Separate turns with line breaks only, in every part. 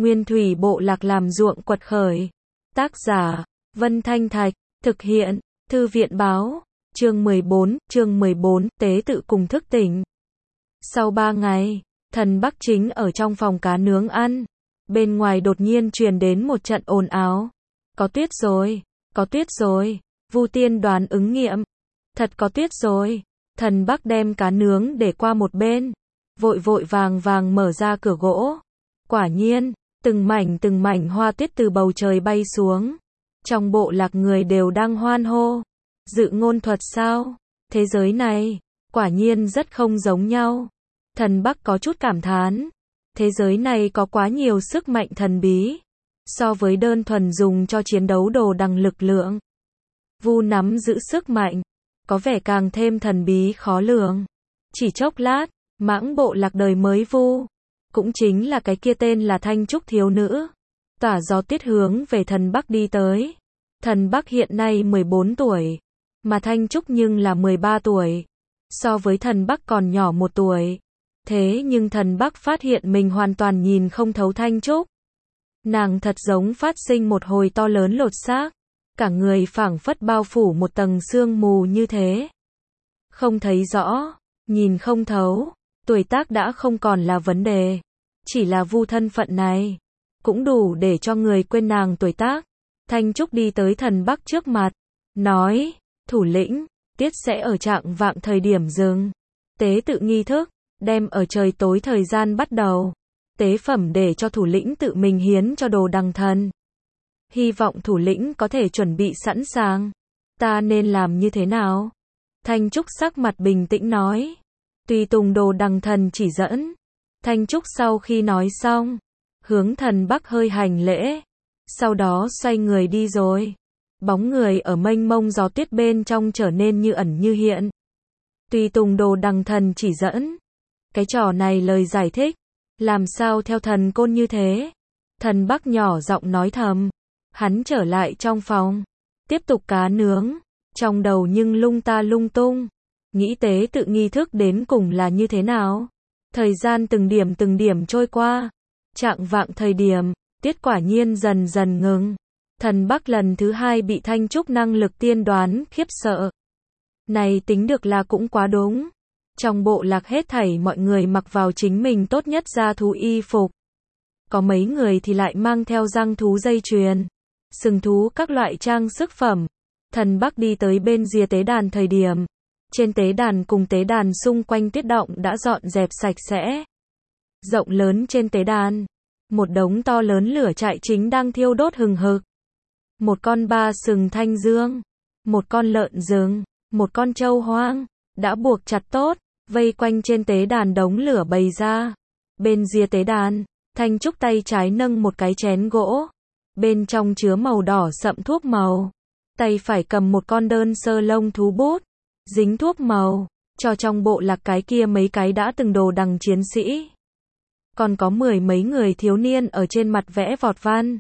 Nguyên thủy bộ lạc làm ruộng quật khởi. Tác giả, Vân Thanh Thạch, thực hiện, Thư viện báo, chương 14, tế tự cùng thức tỉnh. Sau 3 ngày, thần Bắc chính ở trong phòng cá nướng ăn. Bên ngoài đột nhiên truyền đến một trận ồn ào. Có tuyết rồi, Vu Tiên đoán ứng nghiệm. Thật có tuyết rồi. Thần Bắc đem cá nướng để qua một bên. Vội vàng mở ra cửa gỗ. Quả nhiên, từng mảnh hoa tuyết từ bầu trời bay xuống. Trong bộ lạc người đều đang hoan hô. Dự ngôn thuật sao? Thế giới này, quả nhiên rất không giống nhau. Thần Bắc có chút cảm thán. Thế giới này có quá nhiều sức mạnh thần bí. So với đơn thuần dùng cho chiến đấu đồ đằng lực lượng. Vu nắm giữ sức mạnh. Có vẻ càng thêm thần bí khó lường. Chỉ chốc lát, mãng bộ lạc đời mới Vu. Cũng chính là cái kia tên là Thanh Trúc thiếu nữ. Tỏa gió tuyết hướng về thần Bắc đi tới. Thần Bắc hiện nay 14 tuổi. Mà Thanh Trúc nhưng là 13 tuổi. So với thần Bắc còn nhỏ 1 tuổi. Thế nhưng thần Bắc phát hiện mình hoàn toàn nhìn không thấu Thanh Trúc. Nàng thật giống phát sinh một hồi to lớn lột xác. Cả người phảng phất bao phủ một tầng sương mù như thế. Không thấy rõ, nhìn không thấu, tuổi tác đã không còn là vấn đề. Chỉ là Vu thân phận này, cũng đủ để cho người quên nàng tuổi tác. Thanh Trúc đi tới thần Bắc trước mặt, nói, thủ lĩnh, tiết sẽ ở trạng vạng thời điểm dừng. Tế tự nghi thức, đem ở trời tối thời gian bắt đầu. Tế phẩm để cho thủ lĩnh tự mình hiến cho đồ đằng thần. Hy vọng thủ lĩnh có thể chuẩn bị sẵn sàng. Ta nên làm như thế nào? Thanh Trúc sắc mặt bình tĩnh nói. Tùy tùng đồ đằng thần chỉ dẫn. Thanh Trúc sau khi nói xong, hướng thần Bắc hơi hành lễ. Sau đó xoay người đi rồi. Bóng người ở mênh mông gió tuyết bên trong trở nên như ẩn như hiện. Tùy tùng đồ đằng thần chỉ dẫn. Cái trò này lời giải thích. Làm sao theo thần côn như thế? Thần Bắc nhỏ giọng nói thầm. Hắn trở lại trong phòng. Tiếp tục cá nướng. Trong đầu nhưng lung ta lung tung. Nghĩ tế tự nghi thức đến cùng là như thế nào? Thời gian từng điểm trôi qua. Trạng vạng thời điểm, tiết quả nhiên dần dần ngừng. Thần Bắc lần thứ 2 bị Thanh Trúc năng lực tiên đoán khiếp sợ. Này tính được là cũng quá đúng. Trong bộ lạc hết thảy mọi người mặc vào chính mình tốt nhất gia thú y phục. Có mấy người thì lại mang theo răng thú dây chuyền, sừng thú các loại trang sức phẩm. Thần Bắc đi tới bên rìa tế đàn thời điểm. Trên tế đàn cùng tế đàn xung quanh tuyết động đã dọn dẹp sạch sẽ. Rộng lớn trên tế đàn, một đống to lớn lửa trại chính đang thiêu đốt hừng hực. Một con 3 sừng thanh dương, một con lợn rừng, một con trâu hoang, đã buộc chặt tốt, vây quanh trên tế đàn đống lửa bày ra. Bên rìa tế đàn, Thanh Trúc tay trái nâng một cái chén gỗ. Bên trong chứa màu đỏ sậm thuốc màu. Tay phải cầm một con đơn sơ lông thú bút. Dính thuốc màu, cho trong bộ lạc cái kia mấy cái đã từng đồ đằng chiến sĩ. Còn có 10 mấy người thiếu niên ở trên mặt vẽ vọt văn.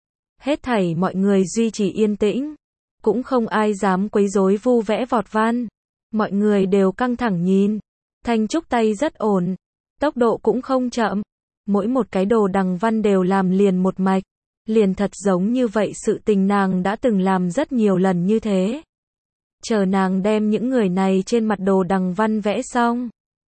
Hết thảy mọi người duy trì yên tĩnh. Cũng không ai dám quấy rối Vu vẽ vọt văn. Mọi người đều căng thẳng nhìn. Thanh Trúc tay rất ổn. Tốc độ cũng không chậm. Mỗi một cái đồ đằng văn đều làm liền một mạch. Liền thật giống như vậy sự tình nàng đã từng làm rất nhiều lần như thế. Chờ nàng đem những người này trên mặt đồ đằng văn vẽ xong.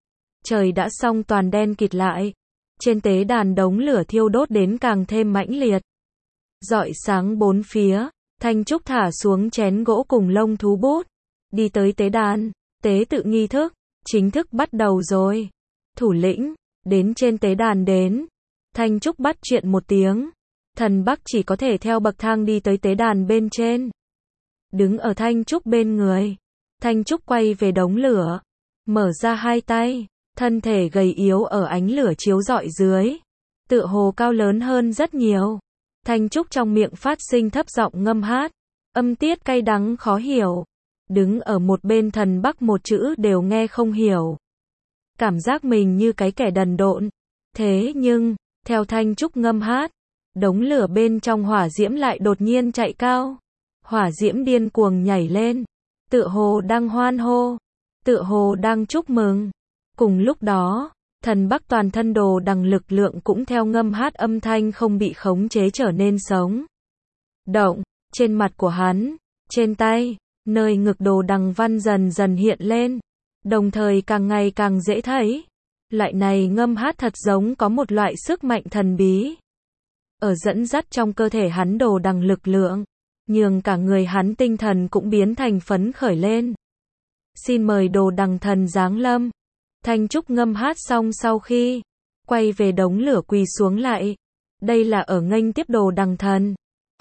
Trời đã xong toàn đen kịt lại. Trên tế đàn đống lửa thiêu đốt đến càng thêm mãnh liệt. Rọi sáng bốn phía. Thanh Trúc thả xuống chén gỗ cùng lông thú bút. Đi tới tế đàn. Tế tự nghi thức. Chính thức bắt đầu rồi. Thủ lĩnh. Đến trên tế đàn đến. Thanh Trúc bắt chuyện một tiếng. Thần Bắc chỉ có thể theo bậc thang đi tới tế đàn bên trên. Đứng ở Thanh Trúc bên người. Thanh Trúc quay về đống lửa. Mở ra hai tay. Thân thể gầy yếu ở ánh lửa chiếu rọi dưới. Tựa hồ cao lớn hơn rất nhiều. Thanh Trúc trong miệng phát sinh thấp giọng ngâm hát. Âm tiết cay đắng khó hiểu. Đứng ở một bên thần Bắc một chữ đều nghe không hiểu. Cảm giác mình như cái kẻ đần độn. Thế nhưng, theo Thanh Trúc ngâm hát, đống lửa bên trong hỏa diễm lại đột nhiên chạy cao. Hỏa diễm điên cuồng nhảy lên. Tựa hồ đang hoan hô. Tựa hồ đang chúc mừng. Cùng lúc đó, Thần Bắc toàn thân đồ đằng lực lượng cũng theo ngâm hát âm thanh không bị khống chế trở nên sống động, trên mặt của hắn, trên tay, nơi ngực đồ đằng văn dần dần hiện lên, đồng thời càng ngày càng dễ thấy. Loại này ngâm hát thật giống có một loại sức mạnh thần bí ở dẫn dắt trong cơ thể hắn đồ đằng lực lượng, nhường cả người hắn tinh thần cũng biến thành phấn khởi lên. Xin mời đồ đằng thần giáng lâm. Thanh Trúc ngâm hát xong sau khi quay về đống lửa quỳ xuống lại. Đây là ở nghênh tiếp đồ đằng thần.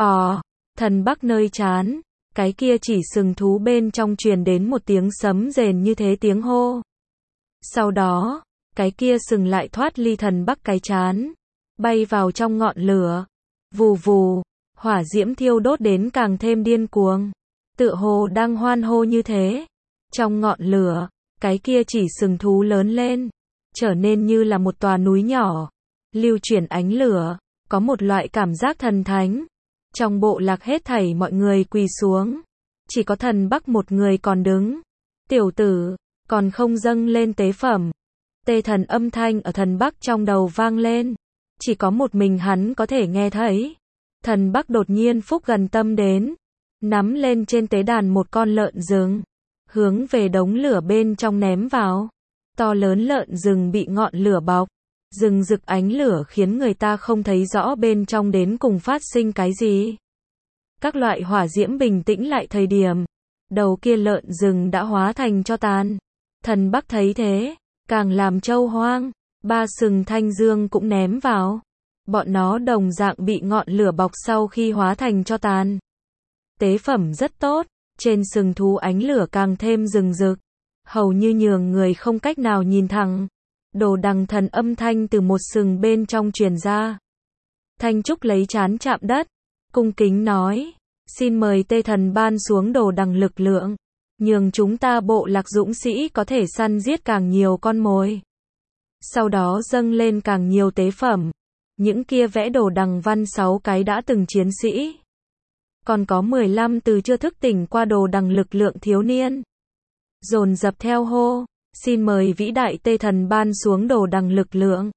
Thần Bắc nơi trán, cái kia chỉ sừng thú bên trong truyền đến một tiếng sấm rền như thế tiếng hô. Sau đó, cái kia sừng lại thoát ly thần Bắc cái trán, bay vào trong ngọn lửa. Vù vù, hỏa diễm thiêu đốt đến càng thêm điên cuồng, tựa hồ đang hoan hô như thế. Trong ngọn lửa, cái kia chỉ sừng thú lớn lên, trở nên như là một tòa núi nhỏ, lưu chuyển ánh lửa, có một loại cảm giác thần thánh. Trong bộ lạc hết thảy mọi người quỳ xuống, chỉ có thần Bắc một người còn đứng. Tiểu tử, còn không dâng lên tế phẩm. Tê thần âm thanh ở thần Bắc trong đầu vang lên, chỉ có một mình hắn có thể nghe thấy. Thần Bắc đột nhiên phúc gần tâm đến, nắm lên trên tế đàn một con lợn rừng, hướng về đống lửa bên trong ném vào. To lớn lợn rừng bị ngọn lửa bọc, rừng rực ánh lửa khiến người ta không thấy rõ bên trong đến cùng phát sinh cái gì. Các loại hỏa diễm bình tĩnh lại thời điểm, đầu kia lợn rừng đã hóa thành tro tàn. Thần Bắc thấy thế, càng làm trâu hoang, ba sừng thanh dương cũng ném vào. Bọn nó đồng dạng bị ngọn lửa bọc sau khi hóa thành tro tàn. Tế phẩm rất tốt, trên sừng thú ánh lửa càng thêm rừng rực, hầu như nhường người không cách nào nhìn thẳng. Đồ đằng thần âm thanh từ một sừng bên trong truyền ra. Thanh Trúc lấy trán chạm đất, cung kính nói, xin mời Tê thần ban xuống đồ đằng lực lượng, nhường chúng ta bộ lạc dũng sĩ có thể săn giết càng nhiều con mồi. Sau đó dâng lên càng nhiều tế phẩm. Những kia vẽ đồ đằng văn 6 cái đã từng chiến sĩ. Còn có 15 từ chưa thức tỉnh qua đồ đằng lực lượng thiếu niên. Dồn dập theo hô, xin mời vĩ đại Tê thần ban xuống đồ đằng lực lượng.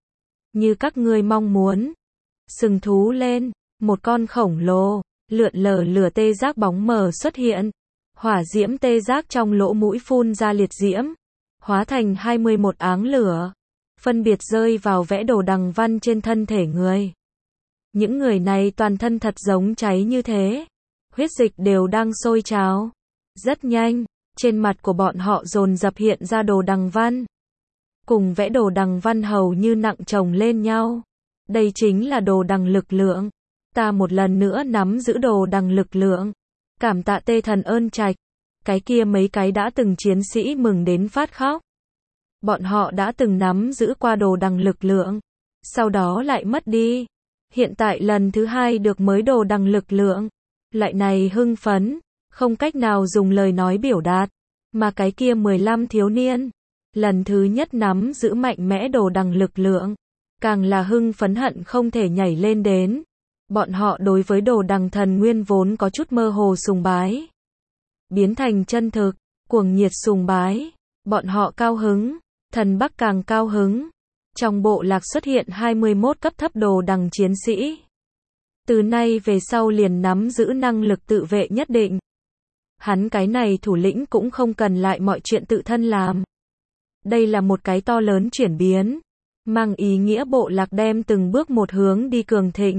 Như các ngươi mong muốn. Sừng thú lên, một con khổng lồ, lượn lờ lửa tê giác bóng mờ xuất hiện. Hỏa diễm tê giác trong lỗ mũi phun ra liệt diễm, hóa thành 21 áng lửa, phân biệt rơi vào vẽ đồ đằng văn trên thân thể người. Những người này toàn thân thật giống cháy như thế, huyết dịch đều đang sôi trào. Rất nhanh, trên mặt của bọn họ dồn dập hiện ra đồ đằng văn. Cùng vẽ đồ đằng văn hầu như nặng chồng lên nhau. Đây chính là đồ đằng lực lượng. Ta một lần nữa nắm giữ đồ đằng lực lượng. Cảm tạ Tê thần ơn trạch. Cái kia mấy cái đã từng chiến sĩ mừng đến phát khóc. Bọn họ đã từng nắm giữ qua đồ đằng lực lượng, sau đó lại mất đi. Hiện tại lần thứ hai được mới đồ đằng lực lượng, lại này hưng phấn, không cách nào dùng lời nói biểu đạt. Mà cái kia 15 thiếu niên, lần thứ nhất nắm giữ mạnh mẽ đồ đằng lực lượng, càng là hưng phấn hận không thể nhảy lên đến. Bọn họ đối với đồ đằng thần nguyên vốn có chút mơ hồ sùng bái, biến thành chân thực, cuồng nhiệt sùng bái. Bọn họ cao hứng, thần Bắc càng cao hứng. Trong bộ lạc xuất hiện 21 cấp thấp đồ đằng chiến sĩ. Từ nay về sau liền nắm giữ năng lực tự vệ nhất định. Hắn cái này thủ lĩnh cũng không cần lại mọi chuyện tự thân làm. Đây là một cái to lớn chuyển biến, mang ý nghĩa bộ lạc đem từng bước một hướng đi cường thịnh.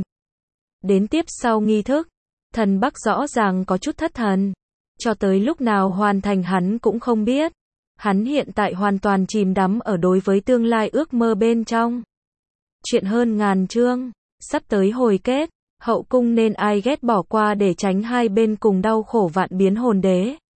Đến tiếp sau nghi thức, thần Bắc rõ ràng có chút thất thần. Cho tới lúc nào hoàn thành hắn cũng không biết. Hắn hiện tại hoàn toàn chìm đắm ở đối với tương lai ước mơ bên trong. Chuyện hơn ngàn chương, sắp tới hồi kết, hậu cung nên ai ghét bỏ qua để tránh hai bên cùng đau khổ vạn biến hồn đế.